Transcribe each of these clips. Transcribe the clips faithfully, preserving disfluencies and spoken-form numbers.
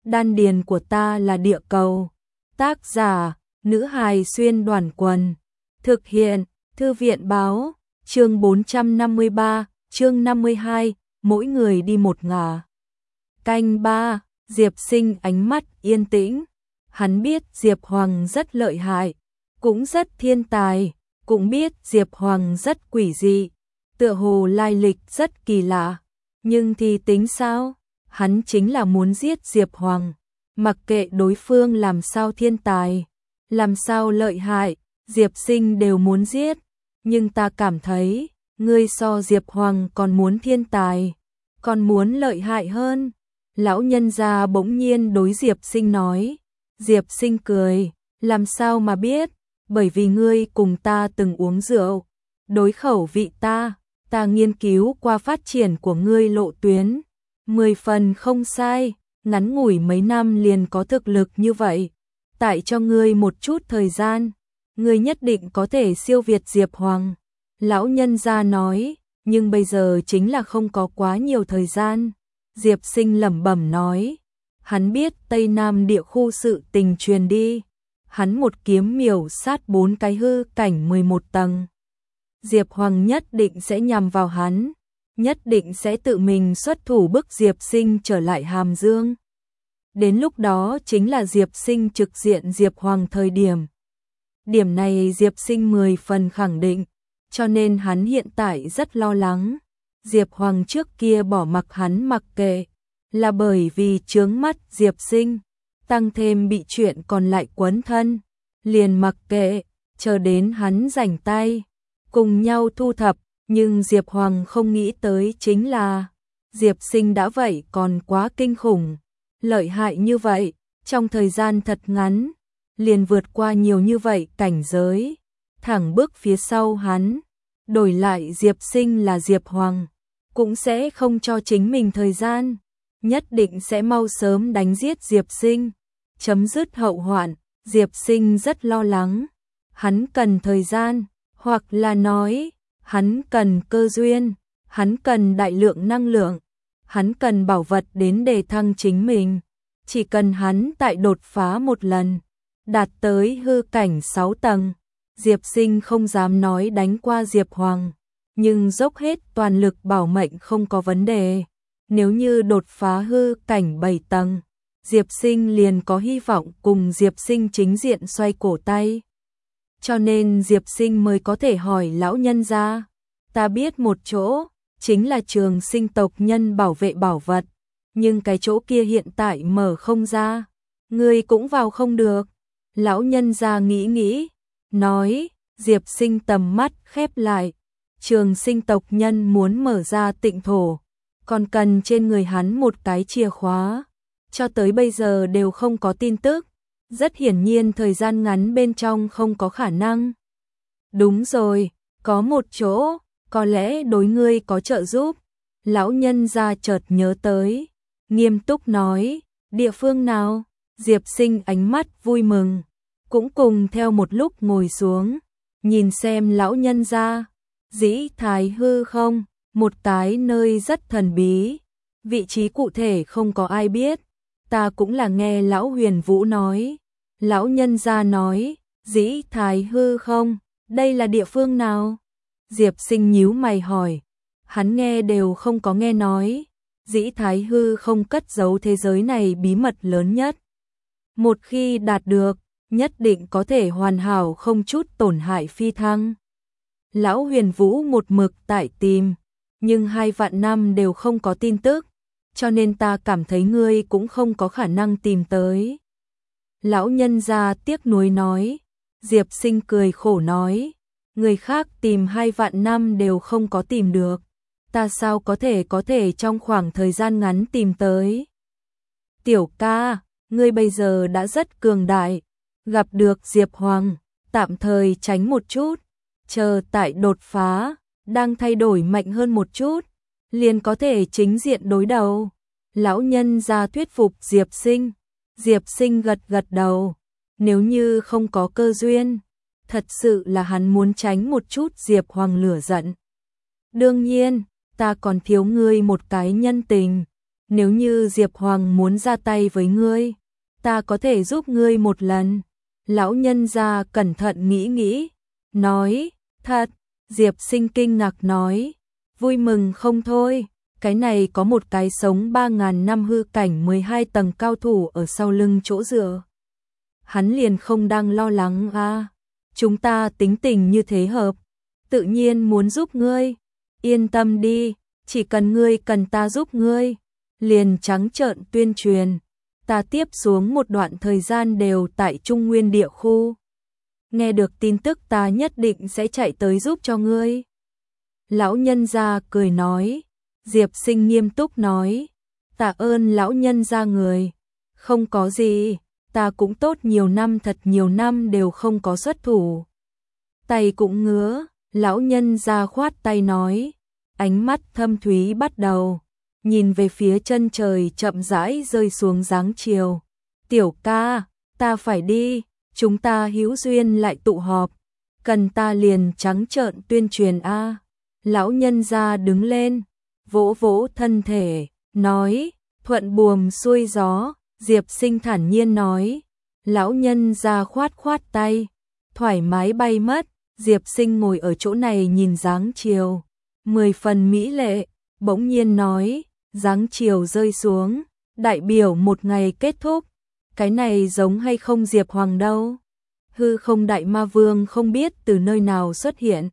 đan điền của ta là địa cầu. Tác giả, nữ hài xuyên đoàn quần. Thực hiện, thư viện báo, chương bốn trăm năm mươi ba, chương năm mươi hai, mỗi người đi một ngả. Canh ba, Diệp Sinh ánh mắt yên tĩnh. Hắn biết Diệp Hoàng rất lợi hại, cũng rất thiên tài, cũng biết Diệp Hoàng rất quỷ dị, tựa hồ lai lịch rất kỳ lạ. Nhưng thì tính sao? Hắn chính là muốn giết Diệp Hoàng. Mặc kệ đối phương làm sao thiên tài, làm sao lợi hại, Diệp Sinh đều muốn giết. Nhưng ta cảm thấy, ngươi so Diệp Hoàng còn muốn thiên tài, còn muốn lợi hại hơn. Lão nhân gia bỗng nhiên đối Diệp Sinh nói. Diệp Sinh cười, làm sao mà biết, bởi vì ngươi cùng ta từng uống rượu, đối khẩu vị ta, ta nghiên cứu qua phát triển của ngươi lộ tuyến, mười phần không sai, ngắn ngủi mấy năm liền có thực lực như vậy, tại cho ngươi một chút thời gian, ngươi nhất định có thể siêu việt Diệp Hoàng. Lão nhân gia nói, nhưng bây giờ chính là không có quá nhiều thời gian. Diệp Sinh lẩm bẩm nói, hắn biết Tây Nam địa khu sự tình truyền đi, hắn một kiếm miểu sát bốn cái hư cảnh mười một tầng. Diệp Hoàng nhất định sẽ nhằm vào hắn, nhất định sẽ tự mình xuất thủ bức Diệp Sinh trở lại Hàm Dương. Đến lúc đó chính là Diệp Sinh trực diện Diệp Hoàng thời điểm. Điểm này Diệp Sinh mười phần khẳng định, cho nên hắn hiện tại rất lo lắng. Diệp Hoàng trước kia bỏ mặc hắn mặc kệ, là bởi vì chướng mắt Diệp Sinh, tăng thêm bị chuyện còn lại quấn thân, liền mặc kệ, chờ đến hắn rảnh tay, cùng nhau thu thập. Nhưng Diệp Hoàng không nghĩ tới chính là, Diệp Sinh đã vậy còn quá kinh khủng, lợi hại như vậy, trong thời gian thật ngắn, liền vượt qua nhiều như vậy cảnh giới, thẳng bước phía sau hắn, đổi lại Diệp Sinh là Diệp Hoàng, cũng sẽ không cho chính mình thời gian, nhất định sẽ mau sớm đánh giết Diệp Sinh, chấm dứt hậu hoạn. Diệp Sinh rất lo lắng, hắn cần thời gian, hoặc là nói, hắn cần cơ duyên, hắn cần đại lượng năng lượng, hắn cần bảo vật đến đề thăng chính mình. Chỉ cần hắn tại đột phá một lần, đạt tới hư cảnh sáu tầng, Diệp Sinh không dám nói đánh qua Diệp Hoàng, nhưng dốc hết toàn lực bảo mệnh không có vấn đề. Nếu như đột phá hư cảnh bảy tầng, Diệp Sinh liền có hy vọng cùng Diệp Sinh chính diện xoay cổ tay. Cho nên Diệp Sinh mới có thể hỏi lão nhân gia, ta biết một chỗ, chính là Trường Sinh tộc nhân bảo vệ bảo vật, nhưng cái chỗ kia hiện tại mở không ra, ngươi cũng vào không được. Lão nhân gia nghĩ nghĩ, nói. Diệp Sinh tầm mắt khép lại, Trường Sinh tộc nhân muốn mở ra tịnh thổ, còn cần trên người hắn một cái chìa khóa, cho tới bây giờ đều không có tin tức, rất hiển nhiên thời gian ngắn bên trong không có khả năng. Đúng rồi, có một chỗ, có lẽ đối ngươi có trợ giúp. Lão nhân gia chợt nhớ tới, nghiêm túc nói, địa phương nào? Diệp Sinh ánh mắt vui mừng, cũng cùng theo một lúc ngồi xuống, nhìn xem lão nhân gia. Dĩ Thái hư không, một cái nơi rất thần bí, vị trí cụ thể không có ai biết, ta cũng là nghe lão Huyền Vũ nói. Lão nhân gia nói, Dĩ Thái hư không, đây là địa phương nào? Diệp Sinh nhíu mày hỏi, hắn nghe đều không có nghe nói. Dĩ Thái hư không cất giấu thế giới này bí mật lớn nhất. Một khi đạt được, nhất định có thể hoàn hảo không chút tổn hại phi thăng. Lão Huyền Vũ một mực tại tìm, nhưng hai vạn năm đều không có tin tức, cho nên ta cảm thấy ngươi cũng không có khả năng tìm tới. Lão nhân gia tiếc nuối nói. Diệp Sinh cười khổ nói, người khác tìm hai vạn năm đều không có tìm được, ta sao có thể có thể trong khoảng thời gian ngắn tìm tới. Tiểu ca, ngươi bây giờ đã rất cường đại, gặp được Diệp Hoàng, tạm thời tránh một chút, chờ tại đột phá, đang thay đổi mạnh hơn một chút, liền có thể chính diện đối đầu. Lão nhân gia thuyết phục Diệp Sinh. Diệp Sinh gật gật đầu, nếu như không có cơ duyên, thật sự là hắn muốn tránh một chút Diệp Hoàng lửa giận. Đương nhiên, ta còn thiếu ngươi một cái nhân tình, nếu như Diệp Hoàng muốn ra tay với ngươi, ta có thể giúp ngươi một lần. Lão nhân gia cẩn thận nghĩ nghĩ, nói, thật, Diệp Sinh kinh ngạc nói, vui mừng không thôi, cái này có một cái sống ba ngàn năm hư cảnh mười hai tầng cao thủ ở sau lưng chỗ dựa. Hắn liền không đang lo lắng à, chúng ta tính tình như thế hợp, tự nhiên muốn giúp ngươi, yên tâm đi, chỉ cần ngươi cần ta giúp ngươi, liền trắng trợn tuyên truyền, ta tiếp xuống một đoạn thời gian đều tại Trung Nguyên địa khu. Nghe được tin tức ta nhất định sẽ chạy tới giúp cho ngươi. Lão nhân gia cười nói, Diệp Sinh nghiêm túc nói, tạ ơn lão nhân gia người, không có gì, ta cũng tốt nhiều năm thật nhiều năm đều không có xuất thủ. Tay cũng ngứa, lão nhân gia khoát tay nói, ánh mắt thâm thúy bắt đầu, nhìn về phía chân trời chậm rãi rơi xuống dáng chiều. Tiểu ca, ta phải đi, chúng ta hữu duyên lại tụ họp, cần ta liền trắng trợn tuyên truyền a. Lão nhân gia đứng lên, vỗ vỗ thân thể, nói, thuận buồm xuôi gió. Diệp Sinh thản nhiên nói, lão nhân gia khoát khoát tay, thoải mái bay mất. Diệp Sinh ngồi ở chỗ này nhìn dáng chiều, mười phần mỹ lệ, bỗng nhiên nói, dáng chiều rơi xuống, đại biểu một ngày kết thúc, cái này giống hay không Diệp Hoàng đâu? Hư không đại ma vương không biết từ nơi nào xuất hiện.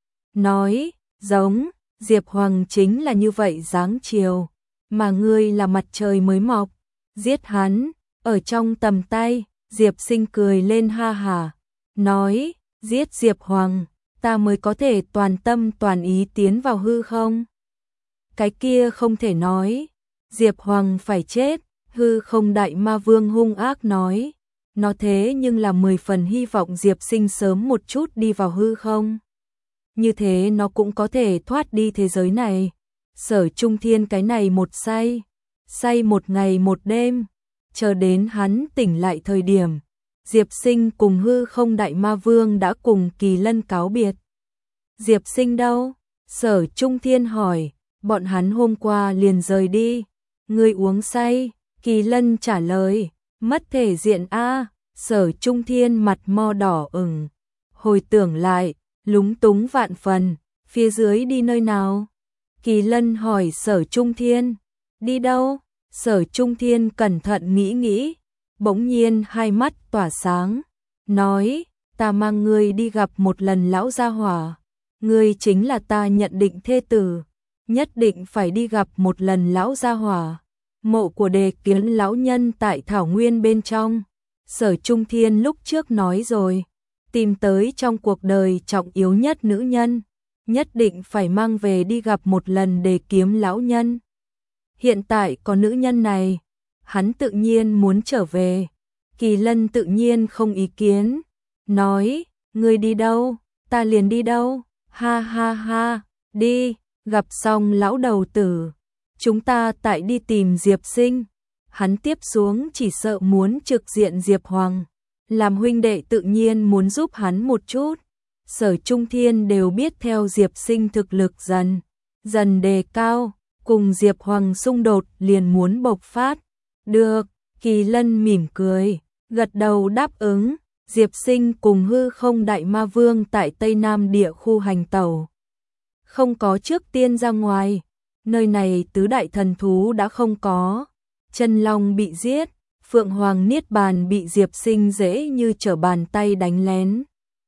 Nói, giống, Diệp Hoàng chính là như vậy dáng chiều, mà ngươi là mặt trời mới mọc, giết hắn, ở trong tầm tay. Diệp Sinh cười lên ha hả, nói, giết Diệp Hoàng, ta mới có thể toàn tâm toàn ý tiến vào hư không. Cái kia không thể nói, Diệp Hoàng phải chết. Hư không đại ma vương hung ác nói, nó thế nhưng là mười phần hy vọng Diệp Sinh sớm một chút đi vào hư không. Như thế nó cũng có thể thoát đi thế giới này. Sở Trung Thiên cái này một say, say một ngày một đêm, chờ đến hắn tỉnh lại thời điểm, Diệp Sinh cùng hư không đại ma vương đã cùng Kỳ Lân cáo biệt. Diệp Sinh đâu? Sở Trung Thiên hỏi, bọn hắn hôm qua liền rời đi. Ngươi uống say? Kỳ Lân trả lời, mất thể diện a. Sở Trung Thiên mặt mo đỏ ửng, hồi tưởng lại, lúng túng vạn phần, phía dưới đi nơi nào? Kỳ Lân hỏi Sở Trung Thiên, đi đâu? Sở Trung Thiên cẩn thận nghĩ nghĩ, bỗng nhiên hai mắt tỏa sáng, nói, ta mang ngươi đi gặp một lần lão gia hỏa, ngươi chính là ta nhận định thê tử, nhất định phải đi gặp một lần lão gia hỏa. Mộ của Đề Kiến lão nhân tại Thảo Nguyên bên trong. Sở Trung Thiên lúc trước nói rồi, tìm tới trong cuộc đời trọng yếu nhất nữ nhân, nhất định phải mang về đi gặp một lần Đề Kiếm lão nhân. Hiện tại có nữ nhân này, hắn tự nhiên muốn trở về. Kỳ Lân tự nhiên không ý kiến, nói, ngươi đi đâu, ta liền đi đâu, ha ha ha, đi, gặp xong lão đầu tử. Chúng ta tại đi tìm Diệp Sinh, hắn tiếp xuống chỉ sợ muốn trực diện Diệp Hoàng, làm huynh đệ tự nhiên muốn giúp hắn một chút. Sở Trung Thiên đều biết theo Diệp Sinh thực lực dần, dần đề cao, cùng Diệp Hoàng xung đột liền muốn bộc phát. Được, Kỳ Lân mỉm cười, gật đầu đáp ứng. Diệp Sinh cùng hư không đại ma vương tại Tây Nam địa khu hành tẩu, không có trước tiên ra ngoài. Nơi này tứ đại thần thú đã không có, Chân Long bị giết, Phượng Hoàng Niết Bàn bị Diệp Sinh dễ như trở bàn tay đánh lén.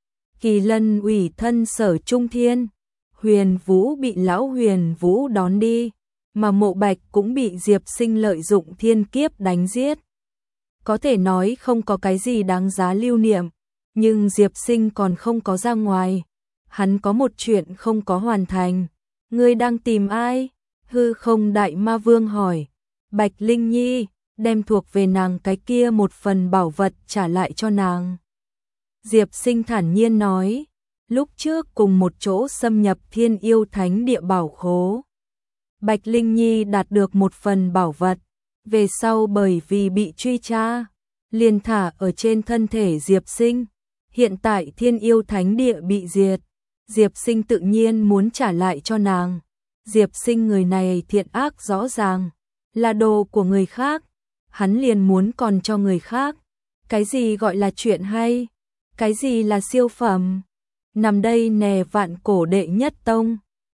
Kỳ Lân ủy thân Sở Trung Thiên, Huyền Vũ bị lão Huyền Vũ đón đi, mà Mộ Bạch cũng bị Diệp Sinh lợi dụng thiên kiếp đánh giết. Có thể nói không có cái gì đáng giá lưu niệm, nhưng Diệp Sinh còn không có ra ngoài, hắn có một chuyện không có hoàn thành. Ngươi đang tìm ai? Hư không đại ma vương hỏi. Bạch Linh Nhi, đem thuộc về nàng cái kia một phần bảo vật trả lại cho nàng. Diệp Sinh thản nhiên nói, lúc trước cùng một chỗ xâm nhập Thiên Yêu Thánh địa bảo khố. Bạch Linh Nhi đạt được một phần bảo vật, về sau bởi vì bị truy tra, liền thả ở trên thân thể Diệp Sinh. Hiện tại Thiên Yêu Thánh địa bị diệt, Diệp Sinh tự nhiên muốn trả lại cho nàng. Diệp Sinh người này thiện ác rõ ràng, là đồ của người khác, hắn liền muốn còn cho người khác. Cái gì gọi là chuyện hay? Cái gì là siêu phẩm? Nằm đây nè vạn cổ đệ nhất tông,